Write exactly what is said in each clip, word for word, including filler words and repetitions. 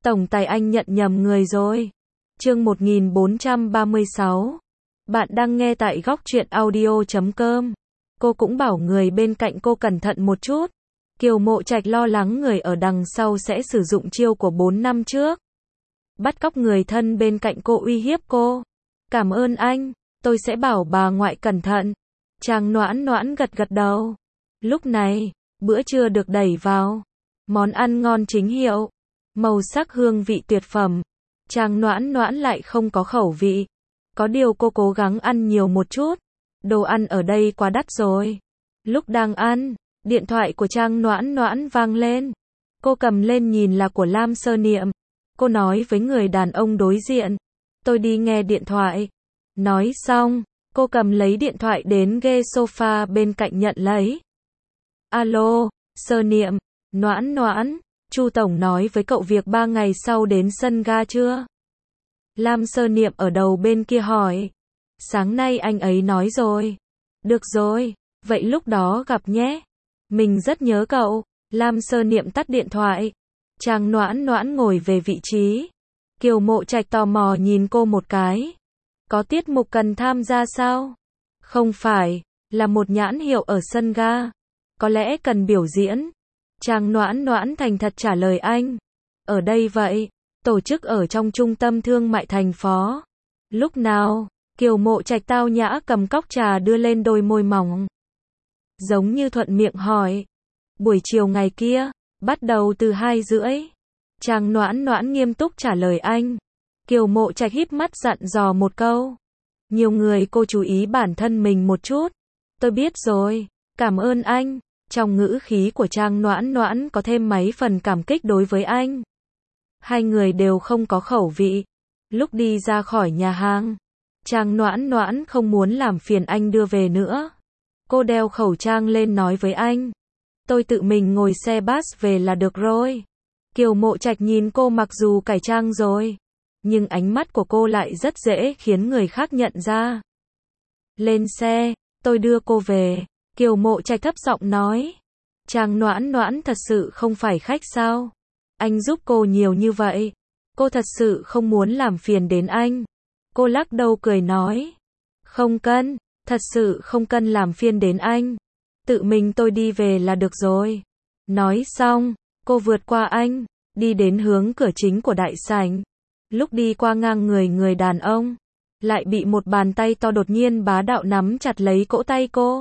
Tổng tài anh nhận nhầm người rồi. Chương một nghìn bốn trăm ba mươi sáu. Bạn đang nghe tại góc truyện audio chấm com. Cô cũng bảo người bên cạnh cô cẩn thận một chút. Kiều Mộ Trạch lo lắng người ở đằng sau sẽ sử dụng chiêu của bốn năm trước. Bắt cóc người thân bên cạnh cô uy hiếp cô. Cảm ơn anh, tôi sẽ bảo bà ngoại cẩn thận. Trang Noãn Noãn gật gật đầu. Lúc này, bữa trưa được đẩy vào. Món ăn ngon chính hiệu. Màu sắc hương vị tuyệt phẩm. Trang Noãn Noãn lại không có khẩu vị. Có điều cô cố gắng ăn nhiều một chút. Đồ ăn ở đây quá đắt rồi. Lúc đang ăn, điện thoại của Trang Noãn Noãn vang lên. Cô cầm lên nhìn là của Lam Sơ Niệm. Cô nói với người đàn ông đối diện. Tôi đi nghe điện thoại. Nói xong, cô cầm lấy điện thoại đến ghế sofa bên cạnh nhận lấy. Alo, Sơ Niệm, Noãn Noãn, Chu Tổng nói với cậu việc ba ngày sau đến sân ga chưa? Lam Sơ Niệm ở đầu bên kia hỏi. Sáng nay anh ấy nói rồi. Được rồi, vậy lúc đó gặp nhé. Mình rất nhớ cậu. Lam Sơ Niệm tắt điện thoại. Trang Noãn Noãn ngồi về vị trí. Kiều Mộ Trạch tò mò nhìn cô một cái. Có tiết mục cần tham gia sao? Không phải, là một nhãn hiệu ở sân ga. Có lẽ cần biểu diễn. Trang Noãn Noãn thành thật trả lời anh. Ở đây vậy, tổ chức ở trong trung tâm thương mại thành phố. Lúc nào? Kiều Mộ Trạch tao nhã cầm cốc trà đưa lên đôi môi mỏng. Giống như thuận miệng hỏi. Buổi chiều ngày kia, bắt đầu từ hai rưỡi. Trang Noãn Noãn nghiêm túc trả lời anh. Kiều Mộ Trạch híp mắt dặn dò một câu. Nhiều người cô chú ý bản thân mình một chút. Tôi biết rồi, cảm ơn anh. Trong ngữ khí của Trang Noãn Noãn có thêm mấy phần cảm kích đối với anh. Hai người đều không có khẩu vị. Lúc đi ra khỏi nhà hàng, Trang Noãn Noãn không muốn làm phiền anh đưa về nữa. Cô đeo khẩu trang lên nói với anh. Tôi tự mình ngồi xe bus về là được rồi. Kiều Mộ Trạch nhìn cô mặc dù cải trang rồi, nhưng ánh mắt của cô lại rất dễ khiến người khác nhận ra. Lên xe, tôi đưa cô về. Kiều Mộ Trạch thấp giọng nói. Trang Noãn Noãn thật sự không phải khách sao? Anh giúp cô nhiều như vậy. Cô thật sự không muốn làm phiền đến anh. Cô lắc đầu cười nói. Không cần, thật sự không cần làm phiền đến anh. Tự mình tôi đi về là được rồi. Nói xong, cô vượt qua anh, đi đến hướng cửa chính của đại sảnh. Lúc đi qua ngang người người đàn ông, lại bị một bàn tay to đột nhiên bá đạo nắm chặt lấy cổ tay cô.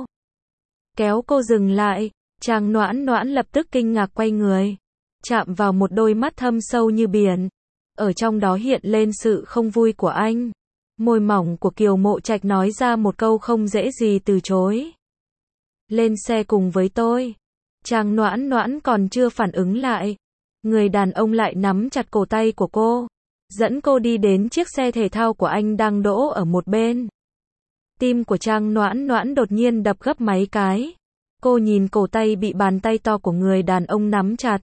Kéo cô dừng lại. Trang Noãn Noãn lập tức kinh ngạc quay người. Chạm vào một đôi mắt thâm sâu như biển. Ở trong đó hiện lên sự không vui của anh. Môi mỏng của Kiều Mộ Trạch nói ra một câu không dễ gì từ chối. Lên xe cùng với tôi. Trang Noãn Noãn còn chưa phản ứng lại. Người đàn ông lại nắm chặt cổ tay của cô. Dẫn cô đi đến chiếc xe thể thao của anh đang đỗ ở một bên. Tim của Trang Noãn Noãn đột nhiên đập gấp mấy cái. Cô nhìn cổ tay bị bàn tay to của người đàn ông nắm chặt.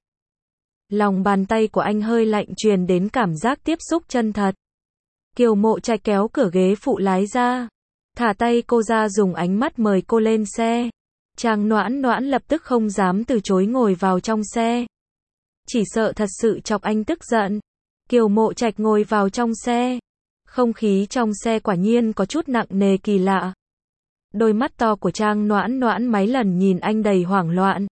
Lòng bàn tay của anh hơi lạnh truyền đến cảm giác tiếp xúc chân thật. Kiều Mộ Trạch kéo cửa ghế phụ lái ra. Thả tay cô ra dùng ánh mắt mời cô lên xe. Trang Noãn Noãn lập tức không dám từ chối ngồi vào trong xe. Chỉ sợ thật sự chọc anh tức giận. Kiều Mộ Trạch ngồi vào trong xe. Không khí trong xe quả nhiên có chút nặng nề kỳ lạ. Đôi mắt to của Trang Noãn Noãn mấy lần nhìn anh đầy hoảng loạn.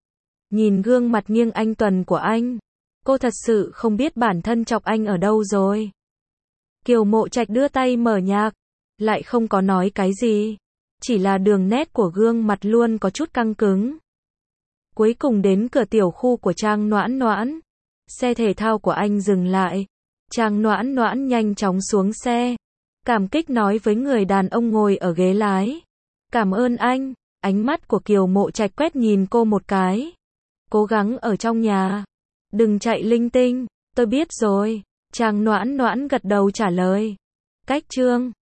Nhìn gương mặt nghiêng anh tuần của anh. Cô thật sự không biết bản thân chọc anh ở đâu rồi. Kiều Mộ Trạch đưa tay mở nhạc. Lại không có nói cái gì. Chỉ là đường nét của gương mặt luôn có chút căng cứng. Cuối cùng đến cửa tiểu khu của Trang Noãn Noãn. Xe thể thao của anh dừng lại. Trang Noãn Noãn nhanh chóng xuống xe. Cảm kích nói với người đàn ông ngồi ở ghế lái. Cảm ơn anh. Ánh mắt của Kiều Mộ Trạch quét nhìn cô một cái. Cố gắng ở trong nhà. Đừng chạy linh tinh. Tôi biết rồi. Trang Noãn Noãn gật đầu trả lời. Cách chương.